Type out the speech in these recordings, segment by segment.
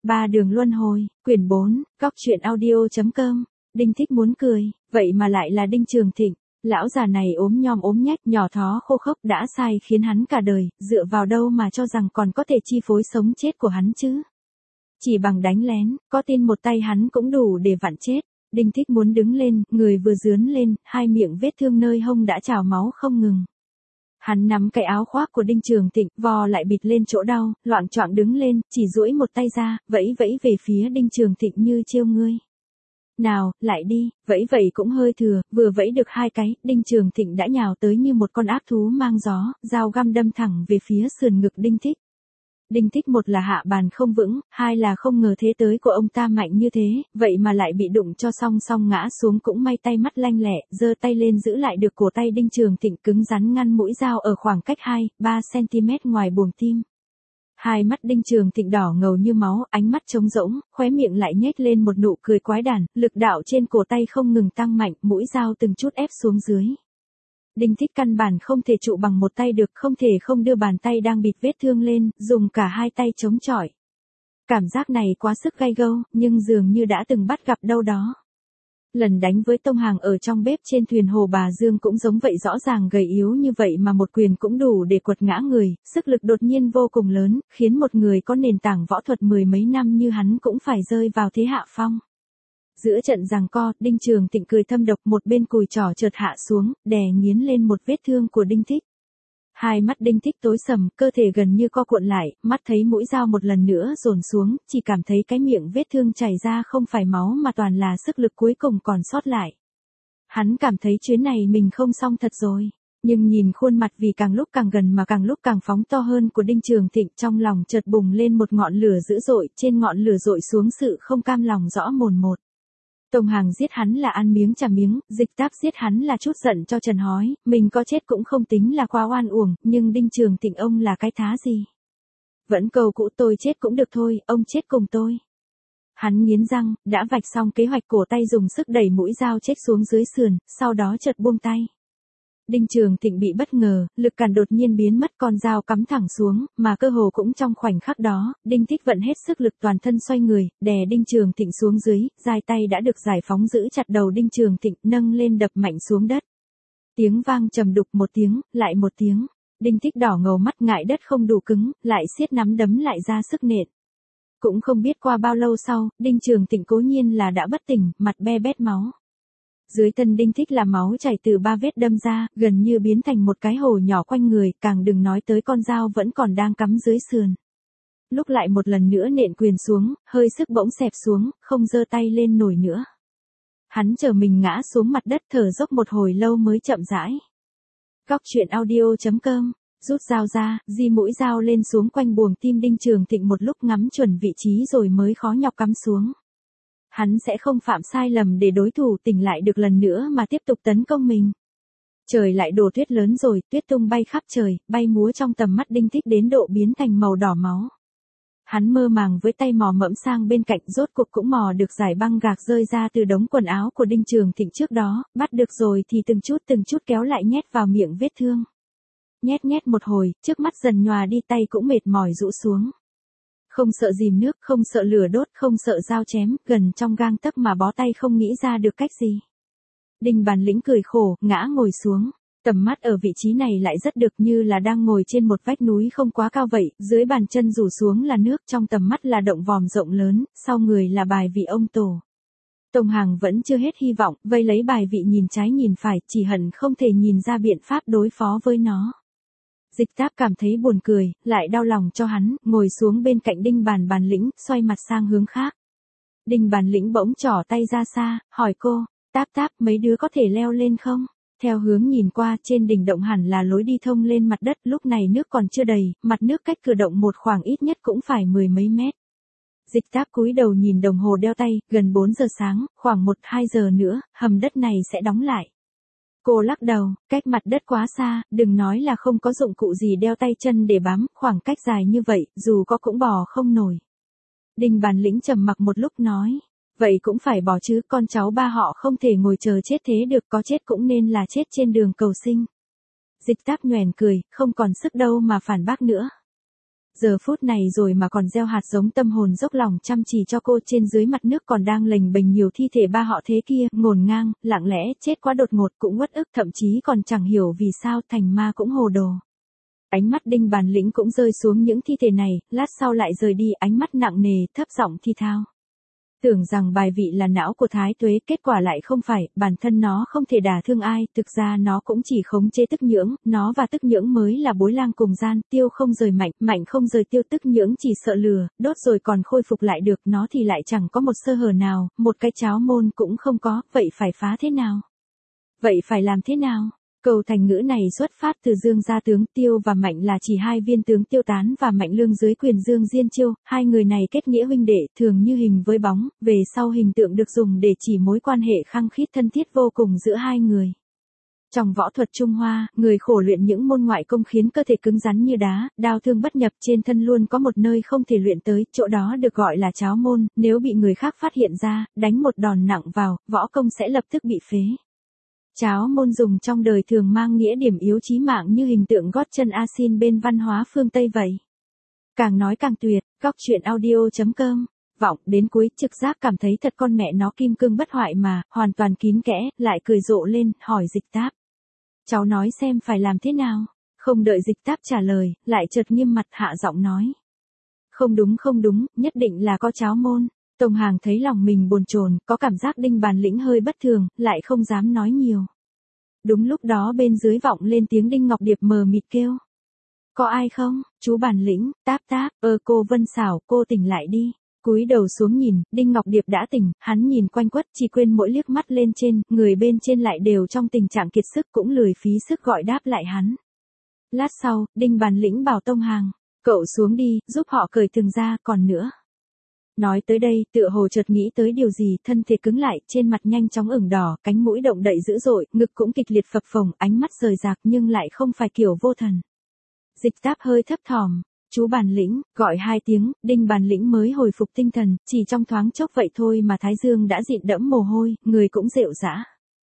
Ba đường luân hồi, quyển 4, góc truyện audio.com. Đinh Thích muốn cười, vậy mà lại là Đinh Trường Thịnh. Lão già này ốm nhom ốm nhách, nhỏ thó khô khốc đã sai khiến hắn cả đời, dựa vào đâu mà cho rằng còn có thể chi phối sống chết của hắn chứ. Chỉ bằng đánh lén, có tin một tay hắn cũng đủ để vặn chết. Đinh Thích muốn đứng lên, người vừa dướn lên, hai miệng vết thương nơi hông đã trào máu không ngừng. Hắn nắm cái áo khoác của Đinh Trường Thịnh, vò lại bịt lên chỗ đau, loạng choạng đứng lên, chỉ duỗi một tay ra, vẫy vẫy về phía Đinh Trường Thịnh như trêu ngươi. Nào, lại đi, vẫy vậy cũng hơi thừa, vừa vẫy được hai cái, Đinh Trường Thịnh đã nhào tới như một con ác thú mang gió, dao găm đâm thẳng về phía sườn ngực Đinh Thích. Đinh Thích một là hạ bàn không vững, hai là không ngờ thế tới của ông ta mạnh như thế, vậy mà lại bị đụng cho song song ngã xuống, cũng may tay mắt lanh lẹ, giơ tay lên giữ lại được cổ tay Đinh Trường Thịnh cứng rắn ngăn mũi dao ở khoảng cách 2-3 cm ngoài buồng tim. Hai mắt Đinh Trường Thịnh đỏ ngầu như máu, ánh mắt trống rỗng, khóe miệng lại nhếch lên một nụ cười quái đản, lực đạo trên cổ tay không ngừng tăng mạnh, mũi dao từng chút ép xuống dưới. Đinh Thích căn bản không thể trụ bằng một tay được, không thể không đưa bàn tay đang bịt vết thương lên, dùng cả hai tay chống chọi. Cảm giác này quá sức gay gâu, nhưng dường như đã từng bắt gặp đâu đó. Lần đánh với Tông Hàng ở trong bếp trên thuyền Hồ Bà Dương cũng giống vậy, rõ ràng gầy yếu như vậy mà một quyền cũng đủ để quật ngã người, sức lực đột nhiên vô cùng lớn, khiến một người có nền tảng võ thuật mười mấy năm như hắn cũng phải rơi vào thế hạ phong. Giữa trận giằng co, Đinh Trường Thịnh cười thâm độc, một bên cùi trỏ chợt hạ xuống, đè nghiến lên một vết thương của Đinh Thích. Hai mắt Đinh Thích tối sầm, cơ thể gần như co cuộn lại, mắt thấy mũi dao một lần nữa dồn xuống, chỉ cảm thấy cái miệng vết thương chảy ra không phải máu mà toàn là sức lực cuối cùng còn sót lại. Hắn cảm thấy chuyến này mình không xong thật rồi. Nhưng nhìn khuôn mặt vì càng lúc càng gần mà càng lúc càng phóng to hơn của Đinh Trường Thịnh, trong lòng chợt bùng lên một ngọn lửa dữ dội, trên ngọn lửa dội xuống sự không cam lòng rõ mồn một. Tông Hàng giết hắn là ăn miếng trả miếng, Dịch Táp giết hắn là chút giận cho Trần Hói, mình có chết cũng không tính là quá oan uổng, nhưng Đinh Trường Thịnh ông là cái thá gì? Vẫn cầu cũ, tôi chết cũng được thôi, ông chết cùng tôi. Hắn nghiến răng, đã vạch xong kế hoạch, cổ tay dùng sức đẩy mũi dao chết xuống dưới sườn, sau đó chợt buông tay. Đinh Trường Thịnh bị bất ngờ, lực cản đột nhiên biến mất, con dao cắm thẳng xuống, mà cơ hồ cũng trong khoảnh khắc đó, Đinh Thích vận hết sức lực toàn thân xoay người, đè Đinh Trường Thịnh xuống dưới, giai tay đã được giải phóng giữ chặt đầu Đinh Trường Thịnh, nâng lên đập mạnh xuống đất. Tiếng vang trầm đục, một tiếng, lại một tiếng. Đinh Thích đỏ ngầu mắt, ngại đất không đủ cứng, lại siết nắm đấm lại ra sức nện. Cũng không biết qua bao lâu sau, Đinh Trường Thịnh cố nhiên là đã bất tỉnh, mặt be bét máu. Dưới thân Đinh Thích là máu chảy từ 3 vết đâm ra, gần như biến thành một cái hồ nhỏ quanh người, càng đừng nói tới con dao vẫn còn đang cắm dưới sườn. Lúc lại một lần nữa nện quyền xuống, hơi sức bỗng xẹp xuống, không giơ tay lên nổi nữa. Hắn chờ mình ngã xuống mặt đất, thở dốc một hồi lâu mới chậm rãi. Góc truyện audio.com. Rút dao ra, di mũi dao lên xuống quanh buồng tim Đinh Trường Thịnh một lúc, ngắm chuẩn vị trí rồi mới khó nhọc cắm xuống. Hắn sẽ không phạm sai lầm để đối thủ tỉnh lại được lần nữa mà tiếp tục tấn công mình. Trời lại đổ tuyết lớn rồi, tuyết tung bay khắp trời, bay múa trong tầm mắt Đinh Thích đến độ biến thành màu đỏ máu. Hắn mơ màng với tay mò mẫm sang bên cạnh, rốt cuộc cũng mò được giải băng gạc rơi ra từ đống quần áo của Đinh Trường Thịnh trước đó, bắt được rồi thì từng chút kéo lại nhét vào miệng vết thương. Nhét một hồi, trước mắt dần nhòa đi, tay cũng mệt mỏi rũ xuống. Không sợ dìm nước, không sợ lửa đốt, không sợ dao chém, gần trong gang tấc mà bó tay không nghĩ ra được cách gì. Đinh Bản Lĩnh cười khổ, ngã ngồi xuống. Tầm mắt ở vị trí này lại rất được, như là đang ngồi trên một vách núi không quá cao vậy, dưới bàn chân rủ xuống là nước, trong tầm mắt là động vòm rộng lớn, sau người là bài vị ông tổ. Tông Hàng vẫn chưa hết hy vọng, vây lấy bài vị nhìn trái nhìn phải, chỉ hận không thể nhìn ra biện pháp đối phó với nó. Dịch Táp cảm thấy buồn cười, lại đau lòng cho hắn, ngồi xuống bên cạnh Đinh Bản Lĩnh, xoay mặt sang hướng khác. Đinh Bản Lĩnh bỗng trỏ tay ra xa, hỏi cô, Táp, mấy đứa có thể leo lên không? Theo hướng nhìn qua, trên đỉnh động hẳn là lối đi thông lên mặt đất, lúc này nước còn chưa đầy, mặt nước cách cửa động một khoảng ít nhất cũng phải 10 mấy mét. Dịch Táp cúi đầu nhìn đồng hồ đeo tay, gần 4 giờ sáng, khoảng 1-2 giờ nữa, hầm đất này sẽ đóng lại. Cô lắc đầu, cách mặt đất quá xa, đừng nói là không có dụng cụ gì đeo tay chân để bám, khoảng cách dài như vậy, dù có cũng bò không nổi. Đinh Bản Lĩnh trầm mặc một lúc nói, vậy cũng phải bỏ chứ, con cháu ba họ không thể ngồi chờ chết thế được, có chết cũng nên là chết trên đường cầu sinh. Dịch Táp nhoẻn cười, không còn sức đâu mà phản bác nữa. Giờ phút này rồi mà còn gieo hạt giống tâm hồn dốc lòng chăm chỉ cho cô, trên dưới mặt nước còn đang lềnh bềnh nhiều thi thể ba họ thế kia, ngổn ngang, lặng lẽ, chết quá đột ngột cũng uất ức, thậm chí còn chẳng hiểu vì sao thành ma cũng hồ đồ. Ánh mắt Đinh Bản Lĩnh cũng rơi xuống những thi thể này, lát sau lại rời đi, ánh mắt nặng nề, thấp giọng thi thao. Tưởng rằng bài vị là não của Thái Tuế, kết quả lại không phải, bản thân nó không thể đả thương ai, thực ra nó cũng chỉ khống chế Tức Nhưỡng, nó và Tức Nhưỡng mới là bối lang cùng gian, Tiêu không rời Mạnh, Mạnh không rời Tiêu, Tức Nhưỡng chỉ sợ lừa, đốt rồi còn khôi phục lại được, nó thì lại chẳng có một sơ hở nào, một cái cháo môn cũng không có, vậy phải phá thế nào? Vậy phải làm thế nào? Câu thành ngữ này xuất phát từ Dương gia tướng, Tiêu và Mạnh là chỉ hai viên tướng Tiêu Tán và Mạnh Lương dưới quyền Dương Diên Chiêu, hai người này kết nghĩa huynh đệ, thường như hình với bóng, về sau hình tượng được dùng để chỉ mối quan hệ khăng khít thân thiết vô cùng giữa hai người. Trong võ thuật Trung Hoa, người khổ luyện những môn ngoại công khiến cơ thể cứng rắn như đá, đao thương bất nhập, trên thân luôn có một nơi không thể luyện tới, chỗ đó được gọi là cháo môn, nếu bị người khác phát hiện ra, đánh một đòn nặng vào, võ công sẽ lập tức bị phế. Cháo môn dùng trong đời thường mang nghĩa điểm yếu chí mạng như hình tượng gót chân Asin bên văn hóa phương Tây vậy. Càng nói càng tuyệt, góc truyện audio.com. Vọng đến cuối trực giác cảm thấy thật con mẹ nó kim cương bất hoại mà, hoàn toàn kín kẽ, lại cười rộ lên, hỏi Dịch Táp. Cháu nói xem phải làm thế nào? Không đợi Dịch Táp trả lời, lại chợt nghiêm mặt hạ giọng nói. Không đúng, nhất định là có cháo môn. Tông Hàng thấy lòng mình bồn chồn, có cảm giác Đinh Bản Lĩnh hơi bất thường, lại không dám nói nhiều. Đúng lúc đó bên dưới vọng lên tiếng Đinh Ngọc Điệp mờ mịt kêu. Có ai không? Chú Bản Lĩnh, Táp, cô Vân Xảo, cô tỉnh lại đi. Cúi đầu xuống nhìn, Đinh Ngọc Điệp đã tỉnh, hắn nhìn quanh quất, chỉ quên mỗi liếc mắt lên trên, người bên trên lại đều trong tình trạng kiệt sức, cũng lười phí sức gọi đáp lại hắn. Lát sau, Đinh Bản Lĩnh bảo Tông Hàng, cậu xuống đi, giúp họ cởi thừng ra, còn nữa. Nói tới đây, tựa hồ chợt nghĩ tới điều gì, thân thể cứng lại, trên mặt nhanh chóng ửng đỏ, cánh mũi động đậy dữ dội, ngực cũng kịch liệt phập phồng, ánh mắt rời rạc nhưng lại không phải kiểu vô thần. Dịch Táp hơi thấp thỏm, chú Bản Lĩnh, gọi hai tiếng, Đinh Bản Lĩnh mới hồi phục tinh thần, chỉ trong thoáng chốc vậy thôi mà thái dương đã dịn đẫm mồ hôi, người cũng rệu rã.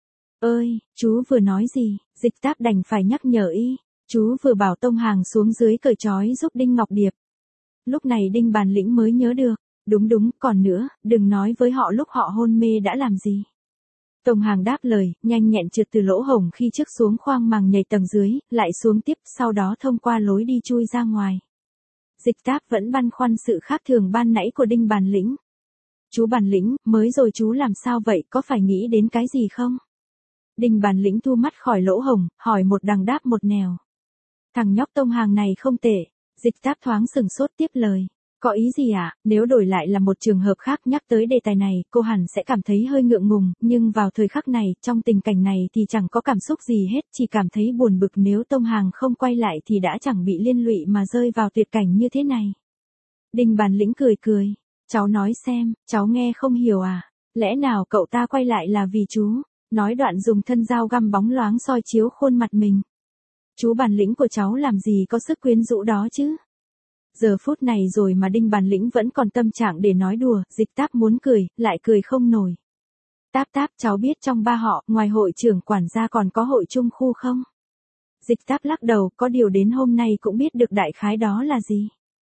Ơi, chú vừa nói gì? Dịch Táp đành phải nhắc nhở y, chú vừa bảo Tông Hàng xuống dưới cởi trói giúp Đinh Ngọc Điệp. Lúc này Đinh Bản Lĩnh mới nhớ được. Đúng, còn nữa, đừng nói với họ lúc họ hôn mê đã làm gì. Tông Hàng đáp lời, nhanh nhẹn trượt từ lỗ hổng khi trước xuống khoang màng nhảy tầng dưới, lại xuống tiếp, sau đó thông qua lối đi chui ra ngoài. Dịch Táp vẫn băn khoăn sự khác thường ban nãy của Đinh Bản Lĩnh. Chú Bản Lĩnh, mới rồi chú làm sao vậy, có phải nghĩ đến cái gì không? Đinh Bản Lĩnh thu mắt khỏi lỗ hổng, hỏi một đằng đáp một nẻo. Thằng nhóc Tông Hàng này không tệ. Dịch Táp thoáng sừng sốt tiếp lời. Có ý gì ạ? Nếu đổi lại là một trường hợp khác nhắc tới đề tài này, cô hẳn sẽ cảm thấy hơi ngượng ngùng, nhưng vào thời khắc này, trong tình cảnh này thì chẳng có cảm xúc gì hết, chỉ cảm thấy buồn bực nếu Tông Hàng không quay lại thì đã chẳng bị liên lụy mà rơi vào tuyệt cảnh như thế này. Đinh Bản Lĩnh cười, cháu nói xem, cháu nghe không hiểu à? Lẽ nào cậu ta quay lại là vì chú? Nói đoạn dùng thân dao găm bóng loáng soi chiếu khuôn mặt mình. Chú Bản Lĩnh của cháu làm gì có sức quyến rũ đó chứ? Giờ phút này rồi mà Đinh Bản Lĩnh vẫn còn tâm trạng để nói đùa, Dịch Táp muốn cười, lại cười không nổi. Táp, cháu biết trong ba họ, ngoài hội trưởng quản gia còn có hội trung khu không? Dịch Táp lắc đầu, có điều đến hôm nay cũng biết được đại khái đó là gì.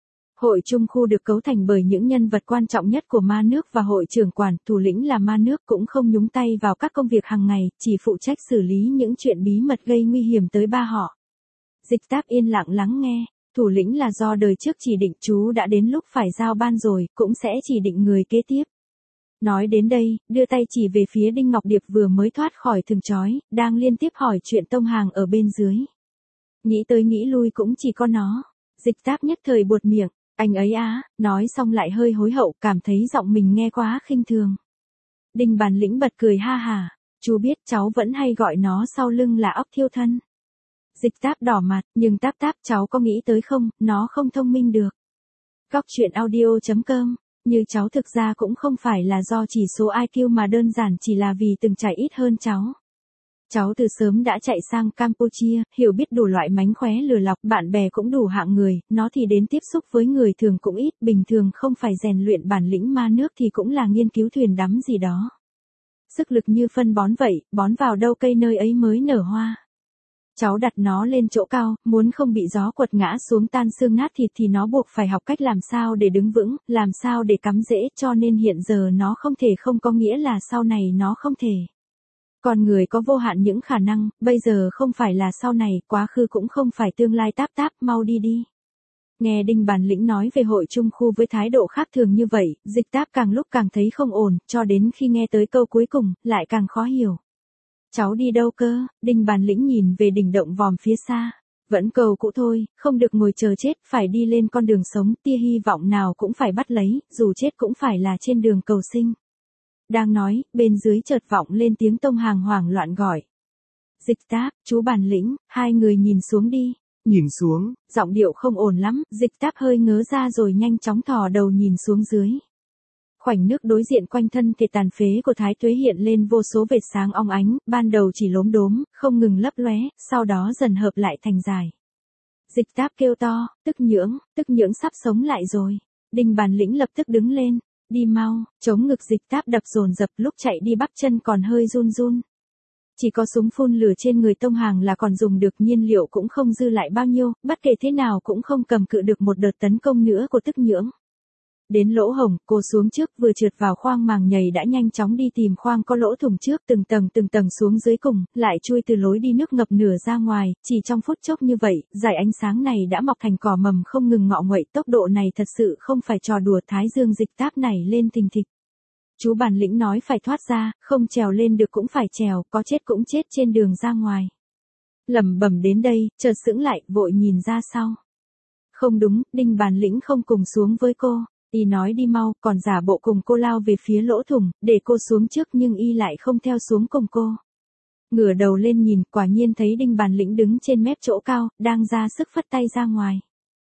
Hội trung khu được cấu thành bởi những nhân vật quan trọng nhất của ma nước và hội trưởng quản, thủ lĩnh là ma nước cũng không nhúng tay vào các công việc hàng ngày, chỉ phụ trách xử lý những chuyện bí mật gây nguy hiểm tới ba họ. Dịch Táp yên lặng lắng nghe. Thủ lĩnh là do đời trước chỉ định, chú đã đến lúc phải giao ban rồi, cũng sẽ chỉ định người kế tiếp. Nói đến đây, đưa tay chỉ về phía Đinh Ngọc Điệp vừa mới thoát khỏi thừng trói, đang liên tiếp hỏi chuyện Tông Hàng ở bên dưới. Nghĩ tới nghĩ lui cũng chỉ có nó. Dịch Táp nhất thời buột miệng, anh ấy á, nói xong lại hơi hối hậu, cảm thấy giọng mình nghe quá khinh thường. Đinh Bản Lĩnh bật cười ha hà, chú biết cháu vẫn hay gọi nó sau lưng là óc thiêu thân. Dịch Táp đỏ mặt, nhưng Táp cháu có nghĩ tới không, nó không thông minh được. Góc truyện audio.com, như cháu thực ra cũng không phải là do chỉ số IQ mà đơn giản chỉ là vì từng trải ít hơn cháu. Cháu từ sớm đã chạy sang Campuchia, hiểu biết đủ loại mánh khóe lừa lọc, bạn bè cũng đủ hạng người, nó thì đến tiếp xúc với người thường cũng ít, bình thường không phải rèn luyện bản lĩnh ma nước thì cũng là nghiên cứu thuyền đắm gì đó. Sức lực như phân bón vậy, bón vào đâu cây nơi ấy mới nở hoa. Cháu đặt nó lên chỗ cao, muốn không bị gió quật ngã xuống tan xương nát thịt thì nó buộc phải học cách làm sao để đứng vững, làm sao để cắm rễ, cho nên hiện giờ nó không thể không có nghĩa là sau này nó không thể. Con người có vô hạn những khả năng, bây giờ không phải là sau này, quá khứ cũng không phải tương lai, táp táp, mau đi đi. Nghe Đinh Bản Lĩnh nói về hội trung khu với thái độ khác thường như vậy, Dịch Táp càng lúc càng thấy không ổn, cho đến khi nghe tới câu cuối cùng, lại càng khó hiểu. Cháu đi đâu cơ? Đinh Bản Lĩnh nhìn về đỉnh động vòm phía xa. Vẫn cầu cũ thôi, không được ngồi chờ chết, phải đi lên con đường sống, tia hy vọng nào cũng phải bắt lấy, dù chết cũng phải là trên đường cầu sinh. Đang nói, bên dưới chợt vọng lên tiếng Tông Hàng hoảng loạn gọi. Dịch Táp, chú Bản Lĩnh, hai người nhìn xuống đi. Nhìn xuống, Giọng điệu không ổn lắm, Dịch Táp hơi ngớ ra rồi nhanh chóng thò đầu nhìn xuống dưới. Khoảnh nước đối diện quanh thân thể tàn phế của Thái Tuế hiện lên vô số vệt sáng óng ánh, ban đầu chỉ lốm đốm, không ngừng lấp lóe, sau đó dần hợp lại thành dài. Dịch Táp kêu to, tức nhưỡng sắp sống lại rồi. Đinh Bản Lĩnh lập tức đứng lên, đi mau, chống ngực Dịch Táp đập dồn dập, lúc chạy đi bắp chân còn hơi run run. Chỉ có súng phun lửa trên người Tông Hàng là còn dùng được, nhiên liệu cũng không dư lại bao nhiêu, bất kể thế nào cũng không cầm cự được một đợt tấn công nữa của tức nhưỡng. Đến lỗ hổng, cô xuống trước, vừa trượt vào khoang màng nhầy đã nhanh chóng đi tìm khoang có lỗ thủng trước, từng tầng xuống dưới cùng, lại chui từ lối đi nước ngập nửa ra ngoài, chỉ trong phút chốc như vậy, dải ánh sáng này đã mọc thành cỏ mầm không ngừng ngọ nguậy, tốc độ này thật sự không phải trò đùa. Thái dương Dịch Táp này lên thình thịch. Chú Bản Lĩnh nói phải thoát ra, không trèo lên được cũng phải trèo, có chết cũng chết trên đường ra ngoài. Lẩm bẩm đến đây, chợt sững lại, vội nhìn ra sau. Không đúng, Đinh Bản Lĩnh không cùng xuống với cô. Y nói đi mau, còn giả bộ cùng cô lao về phía lỗ thủng, để cô xuống trước nhưng Y lại không theo xuống cùng cô. Ngửa đầu lên nhìn, quả nhiên thấy Đinh Bản Lĩnh đứng trên mép chỗ cao, đang ra sức phất tay ra ngoài.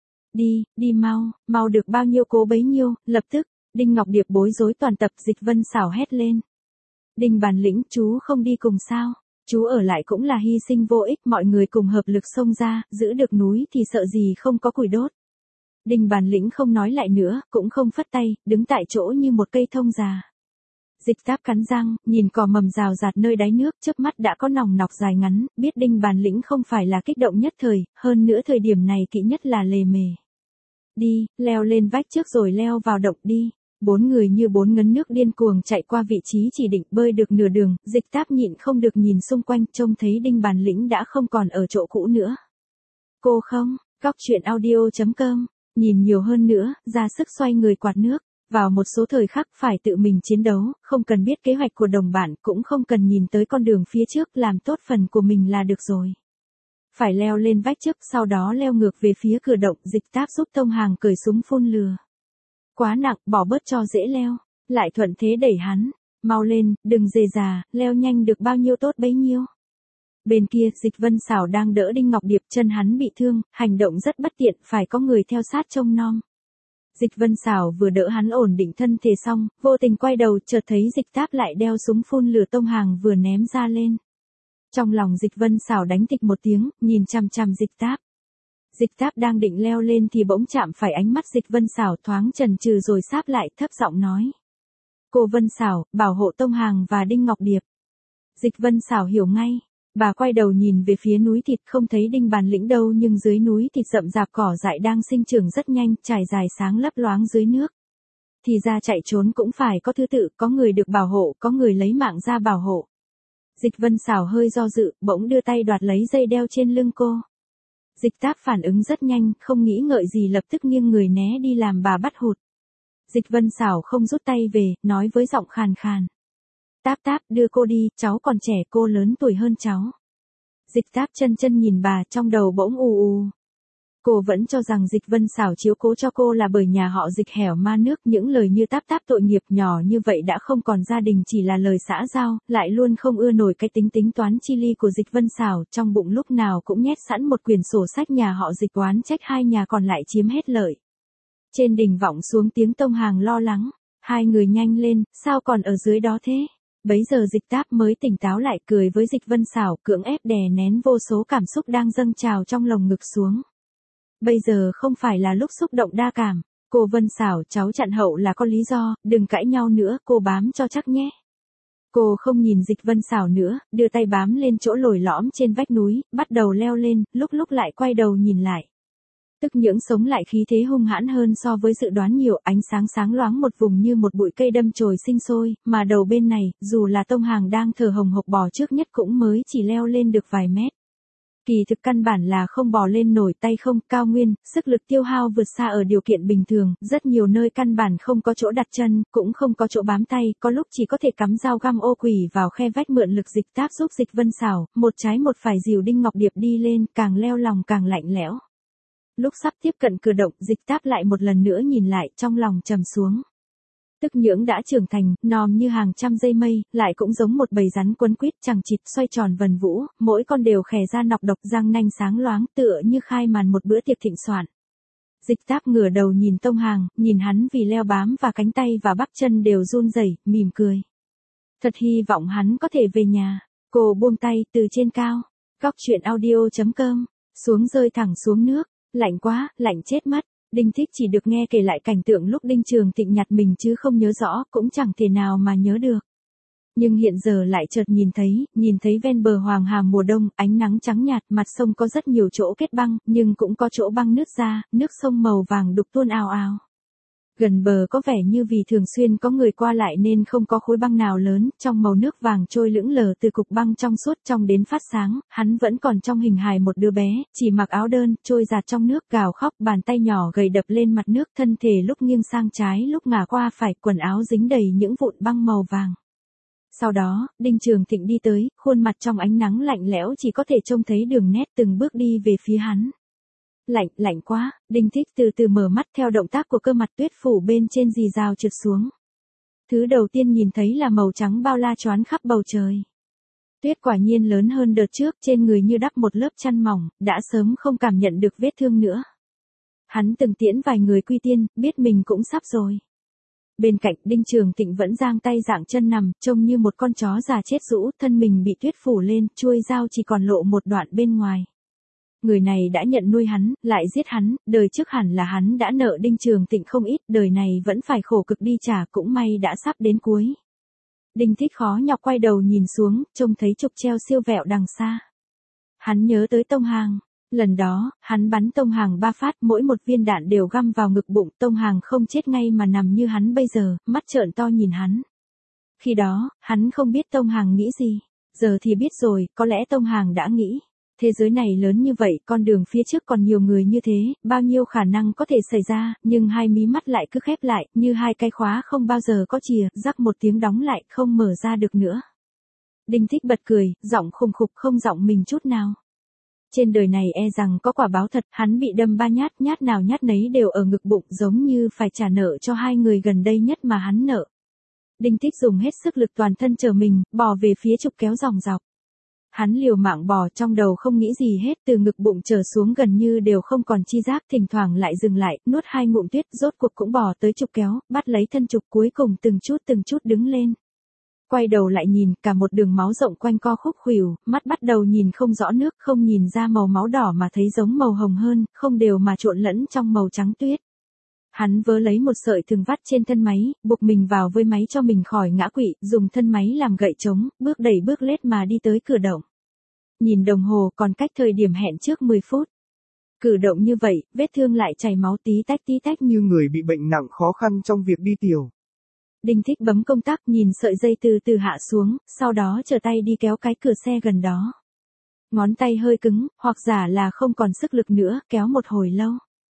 Đi mau được bao nhiêu cố bấy nhiêu, lập tức, Đinh Ngọc Điệp bối rối toàn tập. Dịch Vân Xảo hét lên. Đinh Bản Lĩnh, chú không đi cùng sao? Chú ở lại cũng là hy sinh vô ích, mọi người cùng hợp lực xông ra, giữ được núi thì sợ gì không có củi đốt. Đinh Bản Lĩnh không nói lại nữa, cũng không phất tay, đứng tại chỗ như một cây thông già. Dịch Táp cắn răng, nhìn cỏ mầm rào rạt nơi đáy nước, chớp mắt đã có nòng nọc dài ngắn, biết Đinh Bản Lĩnh không phải là kích động nhất thời, hơn nữa thời điểm này kỵ nhất là lề mề. Đi, leo lên vách trước rồi leo vào động đi. Bốn người như bốn ngấn nước điên cuồng chạy qua vị trí chỉ định, bơi được nửa đường, Dịch Táp nhịn không được nhìn xung quanh, trông thấy Đinh Bản Lĩnh đã không còn ở chỗ cũ nữa. Cô không, Cóc.audio.com, nhìn nhiều hơn nữa, ra sức xoay người quạt nước. Vào một số thời khắc phải tự mình chiến đấu, không cần biết kế hoạch của đồng bạn, cũng không cần nhìn tới con đường phía trước, làm tốt phần của mình là được rồi. Phải leo lên vách trước, sau đó leo ngược về phía cửa động. Dịch Táp giúp Tông Hàng cởi súng phun lửa. Quá nặng, bỏ bớt cho dễ leo. Lại thuận thế đẩy hắn. Mau lên, đừng dề già, leo nhanh được bao nhiêu tốt bấy nhiêu. Bên kia, Dịch Vân Xảo đang đỡ Đinh Ngọc Điệp, chân hắn bị thương, hành động rất bất tiện, phải có người theo sát trông nom. Dịch Vân Xảo vừa đỡ hắn ổn định thân thể xong, vô tình quay đầu, chợt thấy Dịch Táp lại đeo súng phun lửa Tông Hàng vừa ném ra lên. Trong lòng Dịch Vân Xảo đánh tịch một tiếng, nhìn chằm chằm Dịch Táp. Dịch Táp đang định leo lên thì bỗng chạm phải ánh mắt Dịch Vân Xảo, thoáng chần chừ rồi sáp lại, thấp giọng nói. Cô Vân Xảo, bảo hộ Tông Hàng và Đinh Ngọc Điệp. Dịch Vân Xảo hiểu ngay. Bà quay đầu nhìn về phía núi thịt, không thấy Đinh Bản Lĩnh đâu, nhưng dưới núi thịt rậm rạp cỏ dại đang sinh trưởng rất nhanh, trải dài sáng lấp loáng dưới nước. Thì ra chạy trốn cũng phải có thứ tự, có người được bảo hộ, có người lấy mạng ra bảo hộ. Dịch Vân Xảo hơi do dự, bỗng đưa tay đoạt lấy dây đeo trên lưng cô. Dịch Táp phản ứng rất nhanh, không nghĩ ngợi gì lập tức nghiêng người né đi làm bà bắt hụt. Dịch Vân Xảo không rút tay về, nói với giọng khàn khàn. Táp, đưa cô đi, cháu còn trẻ, cô lớn tuổi hơn cháu. Dịch Táp chân nhìn bà, trong đầu bỗng ù. Cô vẫn cho rằng Dịch Vân Xảo chiếu cố cho cô là bởi nhà họ Dịch hẻo ma nước, những lời như Táp tội nghiệp nhỏ như vậy đã không còn gia đình chỉ là lời xã giao, lại luôn không ưa nổi cái tính toán chi ly của Dịch Vân Xảo, trong bụng lúc nào cũng nhét sẵn một quyển sổ sách nhà họ Dịch, oán trách hai nhà còn lại chiếm hết lợi. Trên đỉnh vọng xuống tiếng Tông Hàng lo lắng, hai người nhanh lên, sao còn ở dưới đó thế? Bấy giờ Dịch Táp mới tỉnh táo lại, cười với Dịch Vân Xảo, cưỡng ép đè nén vô số cảm xúc đang dâng trào trong lồng ngực xuống. Bây giờ không phải là lúc xúc động đa cảm. Cô Vân Xảo, cháu chặn hậu là có lý do, đừng cãi nhau nữa, cô bám cho chắc nhé. Cô không nhìn Dịch Vân Xảo nữa, đưa tay bám lên chỗ lồi lõm trên vách núi, bắt đầu leo lên, lúc lúc lại quay đầu nhìn lại. Tức những sống lại khí thế hung hãn hơn so với dự đoán nhiều, ánh sáng sáng loáng một vùng như một bụi cây đâm chồi sinh sôi, mà đầu bên này, dù là Tông Hàng đang thở hồng hộc bò trước nhất cũng mới chỉ leo lên được vài mét. Kỳ thực căn bản là không bò lên nổi, tay không, cao nguyên, sức lực tiêu hao vượt xa ở điều kiện bình thường, rất nhiều nơi căn bản không có chỗ đặt chân, cũng không có chỗ bám tay, có lúc chỉ có thể cắm dao găm ô quỷ vào khe vách mượn lực Dịch Táp giúp Dịch Vân Xảo, một trái một phải dìu Đinh Ngọc Điệp đi lên, càng leo lòng càng lạnh lẽo. Lúc sắp tiếp cận cửa động, Dịch Táp lại một lần nữa nhìn lại, trong lòng trầm xuống. Tức nhưỡng đã trưởng thành, nòm như hàng trăm dây mây, lại cũng giống một bầy rắn quấn quýt chằng chịt xoay tròn vần vũ, mỗi con đều khè ra nọc độc răng nanh sáng loáng tựa như khai màn một bữa tiệc thịnh soạn. Dịch Táp ngửa đầu nhìn Tông Hàng, nhìn hắn vì leo bám và cánh tay và bắp chân đều run rẩy, mỉm cười. Thật hy vọng hắn có thể về nhà. Cô buông tay từ trên cao. Góc truyện audio.com. Xuống rơi thẳng xuống nước. Lạnh quá, lạnh chết mất. Đinh Thích chỉ được nghe kể lại cảnh tượng lúc Đinh Trường Thịnh nhặt mình chứ không nhớ rõ, cũng chẳng thể nào mà nhớ được. Nhưng hiện giờ lại chợt nhìn thấy ven bờ Hoàng Hà mùa đông, ánh nắng trắng nhạt, mặt sông có rất nhiều chỗ kết băng, nhưng cũng có chỗ băng nứt ra, nước sông màu vàng đục tuôn ào ào. Gần bờ có vẻ như vì thường xuyên có người qua lại nên không có khối băng nào lớn, trong màu nước vàng trôi lững lờ từ cục băng trong suốt trong đến phát sáng, hắn vẫn còn trong hình hài một đứa bé, chỉ mặc áo đơn, trôi giạt trong nước, gào khóc, bàn tay nhỏ gầy đập lên mặt nước, thân thể lúc nghiêng sang trái lúc ngả qua phải, quần áo dính đầy những vụn băng màu vàng. Sau đó, Đinh Trường Thịnh đi tới, khuôn mặt trong ánh nắng lạnh lẽo chỉ có thể trông thấy đường nét từng bước đi về phía hắn. Lạnh quá, Đinh Thích từ từ mở mắt theo động tác của cơ mặt tuyết phủ bên trên rì rào trượt xuống. Thứ đầu tiên nhìn thấy là màu trắng bao la choán khắp bầu trời. Tuyết quả nhiên lớn hơn đợt trước, trên người như đắp một lớp chăn mỏng, đã sớm không cảm nhận được vết thương nữa. Hắn từng tiễn vài người quy tiên, biết mình cũng sắp rồi. Bên cạnh Đinh Trường Thịnh vẫn giang tay dạng chân nằm, trông như một con chó già chết rũ, thân mình bị tuyết phủ lên, chuôi dao chỉ còn lộ một đoạn bên ngoài. Người này đã nhận nuôi hắn, lại giết hắn, đời trước hẳn là hắn đã nợ Đinh Trường Thịnh không ít, đời này vẫn phải khổ cực đi trả, cũng may đã sắp đến cuối. Đinh Thích khó nhọc quay đầu nhìn xuống, trông thấy trục treo siêu vẹo đằng xa. Hắn nhớ tới Tông Hàng. Lần đó, hắn bắn Tông Hàng 3 phát, mỗi một viên đạn đều găm vào ngực bụng, Tông Hàng không chết ngay mà nằm như hắn bây giờ, mắt trợn to nhìn hắn. Khi đó, hắn không biết Tông Hàng nghĩ gì, giờ thì biết rồi, có lẽ Tông Hàng đã nghĩ. Thế giới này lớn như vậy, con đường phía trước còn nhiều người như thế, bao nhiêu khả năng có thể xảy ra, nhưng hai mí mắt lại cứ khép lại, như hai cái khóa không bao giờ có chìa, rắc một tiếng đóng lại, không mở ra được nữa. Đinh Thích bật cười, giọng khùng khục không giọng mình chút nào. Trên đời này e rằng có quả báo thật, hắn bị đâm 3 nhát, nhát nào nhát nấy đều ở ngực bụng, giống như phải trả nợ cho hai người gần đây nhất mà hắn nợ. Đinh Thích dùng hết sức lực toàn thân chờ mình, bò về phía trục kéo dòng dọc. Hắn liều mạng bò, trong đầu không nghĩ gì hết, từ ngực bụng trở xuống gần như đều không còn chi giác, thỉnh thoảng lại dừng lại, nuốt 2 ngụm tuyết, rốt cuộc cũng bò tới trục kéo, bắt lấy thân trục, cuối cùng từng chút đứng lên. Quay đầu lại nhìn, cả một đường máu rộng quanh co khúc khuỷu, mắt bắt đầu nhìn không rõ nước, không nhìn ra màu máu đỏ mà thấy giống màu hồng hơn, không đều mà trộn lẫn trong màu trắng tuyết. Hắn vớ lấy một sợi thừng vắt trên thân máy, buộc mình vào với máy cho mình khỏi ngã quỵ, dùng thân máy làm gậy trống, bước đẩy bước lết mà đi tới cửa động. Nhìn đồng hồ còn cách thời điểm hẹn trước 10 phút. Cử động như vậy, vết thương lại chảy máu tí tách như người bị bệnh nặng khó khăn trong việc đi tiểu. Đinh Thích bấm công tắc nhìn sợi dây từ từ hạ xuống, sau đó trở tay đi kéo cái cửa xe gần đó. Ngón tay hơi cứng, hoặc giả là không còn sức lực nữa, kéo một hồi lâu.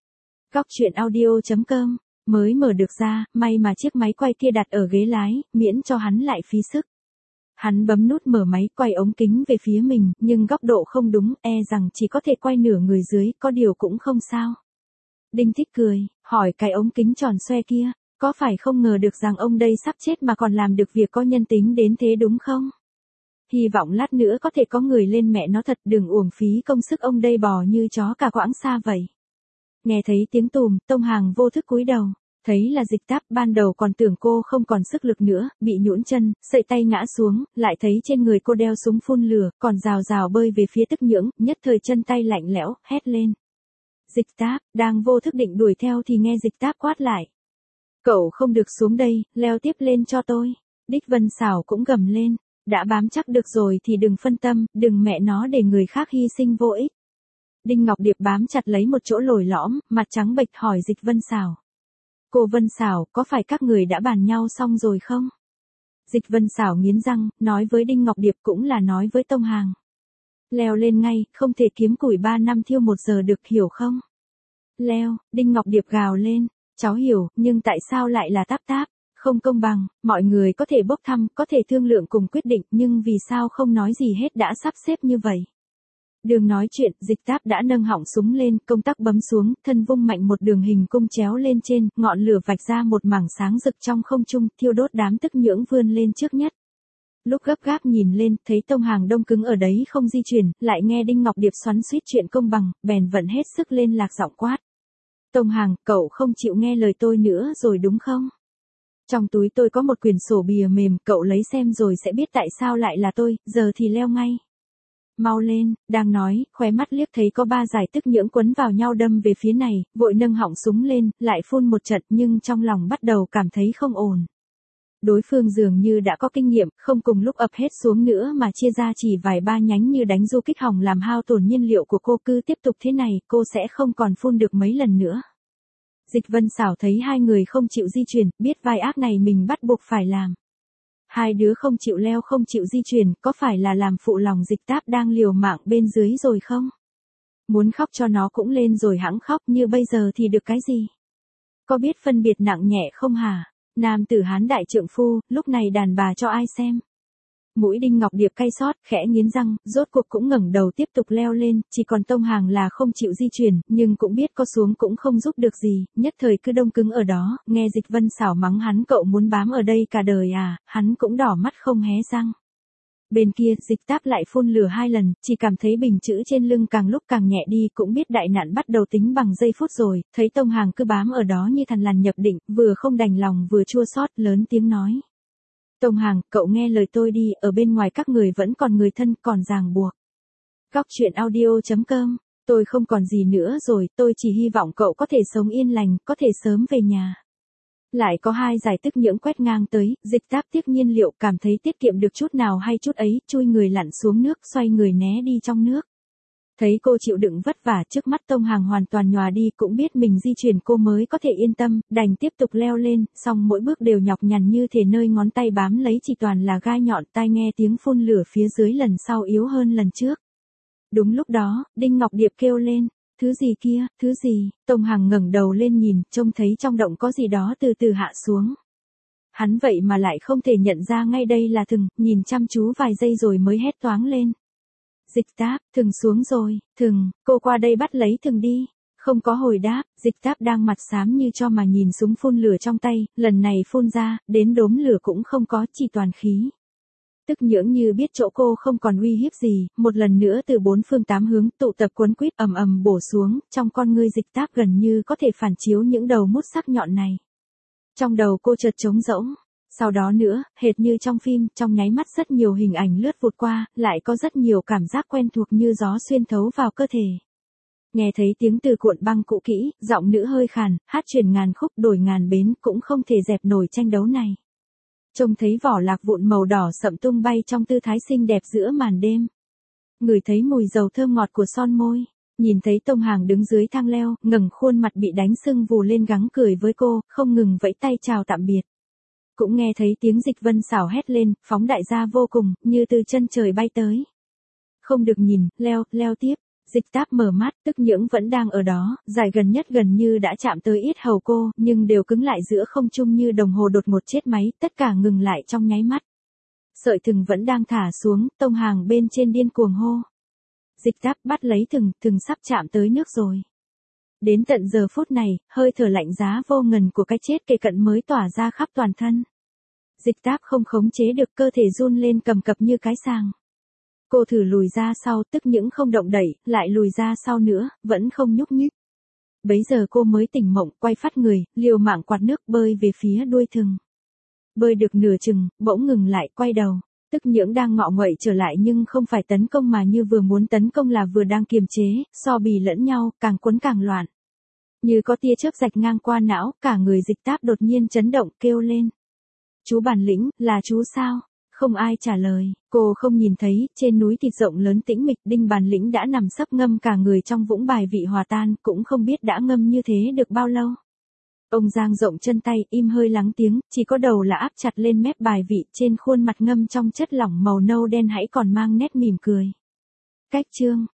Góc truyện audio.com, mới mở được ra, may mà chiếc máy quay kia đặt ở ghế lái, miễn cho hắn lại phí sức. Hắn bấm nút mở máy, quay ống kính về phía mình, nhưng góc độ không đúng, e rằng chỉ có thể quay nửa người dưới, có điều cũng không sao. Đinh Thích cười, hỏi cái ống kính tròn xoe kia, có phải không ngờ được rằng ông đây sắp chết mà còn làm được việc có nhân tính đến thế đúng không? Hy vọng lát nữa có thể có người lên mẹ nó thật, đừng uổng phí công sức ông đây bò như chó cả quãng xa vậy. Nghe thấy tiếng tùm, Tông Hàng vô thức cúi đầu, thấy là Dịch Táp, ban đầu còn tưởng cô không còn sức lực nữa, bị nhũn chân, sợi tay ngã xuống, lại thấy trên người cô đeo súng phun lửa, còn rào bơi về phía Tức Nhưỡng, nhất thời chân tay lạnh lẽo, hét lên. Dịch Táp, đang vô thức định đuổi theo thì nghe Dịch Táp quát lại. Cậu không được xuống đây, leo tiếp lên cho tôi. Đích Vân Xảo cũng gầm lên. Đã bám chắc được rồi thì đừng phân tâm, đừng mẹ nó để người khác hy sinh vô ích. Đinh Ngọc Điệp bám chặt lấy một chỗ lồi lõm, mặt trắng bệch hỏi Dịch Vân Xảo. Cô Vân Xảo, có phải các người đã bàn nhau xong rồi không? Dịch Vân Xảo nghiến răng, nói với Đinh Ngọc Điệp cũng là nói với Tông Hàng. Leo lên ngay, không thể kiếm củi 3 năm thiêu 1 giờ được, hiểu không? Leo, Đinh Ngọc Điệp gào lên, cháu hiểu, nhưng tại sao lại là táp táp? Không công bằng, mọi người có thể bốc thăm, có thể thương lượng cùng quyết định, nhưng vì sao không nói gì hết đã sắp xếp như vậy? Đường nói chuyện, Dịch Táp đã nâng họng súng lên, công tắc bấm xuống, thân vung mạnh một đường hình cung chéo lên trên, ngọn lửa vạch ra một mảng sáng rực trong không trung, thiêu đốt đám tức nhưỡng vươn lên trước nhất. Lúc gấp gáp nhìn lên, thấy Tông Hàng đông cứng ở đấy không di chuyển, lại nghe Đinh Ngọc Điệp xoắn xuýt chuyện công bằng, bèn vận hết sức lên lạc giọng quát. Tông Hàng, cậu không chịu nghe lời tôi nữa rồi đúng không? Trong túi tôi có một quyển sổ bìa mềm, cậu lấy xem rồi sẽ biết tại sao lại là tôi, giờ thì leo ngay. Mau lên, đang nói, khóe mắt liếc thấy có 3 dải tức nhưỡng quấn vào nhau đâm về phía này, vội nâng họng súng lên, lại phun một trận nhưng trong lòng bắt đầu cảm thấy không ổn. Đối phương dường như đã có kinh nghiệm, không cùng lúc ập hết xuống nữa mà chia ra chỉ vài 3 nhánh như đánh du kích hỏng làm hao tổn nhiên liệu của cô, cứ tiếp tục thế này, cô sẽ không còn phun được mấy lần nữa. Dịch Vân Xảo thấy hai người không chịu di chuyển, biết vai ác này mình bắt buộc phải làm. Hai đứa không chịu leo không chịu di chuyển, có phải là làm phụ lòng Dịch Táp đang liều mạng bên dưới rồi không? Muốn khóc cho nó cũng lên rồi hẵng khóc, như bây giờ thì được cái gì? Có biết phân biệt nặng nhẹ không hả? Nam tử Hán đại trượng phu, lúc này đàn bà cho ai xem? Mũi Đinh Ngọc Điệp cay xót, khẽ nghiến răng, rốt cuộc cũng ngẩng đầu tiếp tục leo lên, chỉ còn Tông Hàng là không chịu di chuyển, nhưng cũng biết có xuống cũng không giúp được gì, nhất thời cứ đông cứng ở đó, nghe Dịch Vân Xảo mắng hắn cậu muốn bám ở đây cả đời à, hắn cũng đỏ mắt không hé răng. Bên kia, Dịch Táp lại phun lửa 2 lần, chỉ cảm thấy bình chữ trên lưng càng lúc càng nhẹ đi, cũng biết đại nạn bắt đầu tính bằng giây phút rồi, thấy Tông Hàng cứ bám ở đó như thằn lằn nhập định, vừa không đành lòng vừa chua xót, lớn tiếng nói. Tông Hàng, cậu nghe lời tôi đi, ở bên ngoài các người vẫn còn người thân, còn ràng buộc. Góc truyện audio.com, tôi không còn gì nữa rồi, tôi chỉ hy vọng cậu có thể sống yên lành, có thể sớm về nhà. Lại có 2 giải tức nhưỡng quét ngang tới, Dịch Táp tiếc nhiên liệu cảm thấy tiết kiệm được chút nào hay chút ấy, chui người lặn xuống nước, xoay người né đi trong nước. Thấy cô chịu đựng vất vả, trước mắt Tông Hàng hoàn toàn nhòa đi, cũng biết mình di chuyển cô mới có thể yên tâm, đành tiếp tục leo lên, song mỗi bước đều nhọc nhằn như thể nơi ngón tay bám lấy chỉ toàn là gai nhọn, tai nghe tiếng phun lửa phía dưới lần sau yếu hơn lần trước. Đúng lúc đó, Đinh Ngọc Điệp kêu lên, thứ gì kia, thứ gì? Tông Hàng ngẩng đầu lên nhìn, trông thấy trong động có gì đó từ từ hạ xuống. Hắn vậy mà lại không thể nhận ra ngay đây là thừng, nhìn chăm chú vài giây rồi mới hét toáng lên. Dịch Táp, thừng xuống rồi, thừng, cô qua đây bắt lấy thừng đi. Không có hồi đáp, Dịch Táp đang mặt xám như cho mà nhìn súng phun lửa trong tay, lần này phun ra, đến đốm lửa cũng không có, chỉ toàn khí. Tức nhưỡng như biết chỗ cô không còn uy hiếp gì, một lần nữa từ 4 phương 8 hướng tụ tập cuốn quýt ầm ầm bổ xuống, trong con ngươi Dịch Táp gần như có thể phản chiếu những đầu mút sắc nhọn này. Trong đầu cô chợt trống rỗng. Sau đó nữa, hệt như trong phim, trong nháy mắt rất nhiều hình ảnh lướt vụt qua, lại có rất nhiều cảm giác quen thuộc như gió xuyên thấu vào cơ thể. Nghe thấy tiếng từ cuộn băng cũ kỹ, giọng nữ hơi khàn, hát truyền ngàn khúc đổi ngàn bến cũng không thể dẹp nổi tranh đấu này. Trông thấy vỏ lạc vụn màu đỏ sậm tung bay trong tư thái xinh đẹp giữa màn đêm. Ngửi thấy mùi dầu thơm ngọt của son môi. Nhìn thấy Tông Hàng đứng dưới thang leo, ngẩng khuôn mặt bị đánh sưng vù lên gắng cười với cô, không ngừng vẫy tay chào tạm biệt. Cũng nghe thấy tiếng Dịch Vân Xảo hét lên, phóng đại ra vô cùng, như từ chân trời bay tới. Không được nhìn, leo tiếp. Dịch Táp mở mắt, tức nhưỡng vẫn đang ở đó, dài gần nhất gần như đã chạm tới yết hầu cô, nhưng đều cứng lại giữa không trung như đồng hồ đột ngột chết máy, tất cả ngừng lại trong nháy mắt. Sợi thừng vẫn đang thả xuống, Tông Hàng bên trên điên cuồng hô. Dịch Táp bắt lấy thừng sắp chạm tới nước rồi. Đến tận giờ phút này, hơi thở lạnh giá vô ngần của cái chết kề cận mới tỏa ra khắp toàn thân. Dịch Táp không khống chế được, cơ thể run lên cầm cập như cái sàng. Cô thử lùi ra sau, tức những không động đẩy, lại lùi ra sau nữa, vẫn không nhúc nhích. Bấy giờ cô mới tỉnh mộng, quay phát người, liều mạng quạt nước bơi về phía đuôi thừng. Bơi được nửa chừng, bỗng ngừng lại, quay đầu. Tức nhưỡng đang ngọ nguậy trở lại nhưng không phải tấn công mà như vừa muốn tấn công là vừa đang kiềm chế, so bì lẫn nhau, càng quấn càng loạn. Như có tia chớp rạch ngang qua não, cả người Dịch Táp đột nhiên chấn động kêu lên. Chú bản lĩnh, là chú sao? Không ai trả lời, cô không nhìn thấy, trên núi thịt rộng lớn tĩnh mịch, Đinh Bản Lĩnh đã nằm sấp ngâm cả người trong vũng bài vị hòa tan, cũng không biết đã ngâm như thế được bao lâu. Ông dang rộng chân tay, im hơi lắng tiếng, chỉ có đầu là áp chặt lên mép bài vị, trên khuôn mặt ngâm trong chất lỏng màu nâu đen hãy còn mang nét mỉm cười. Cách chương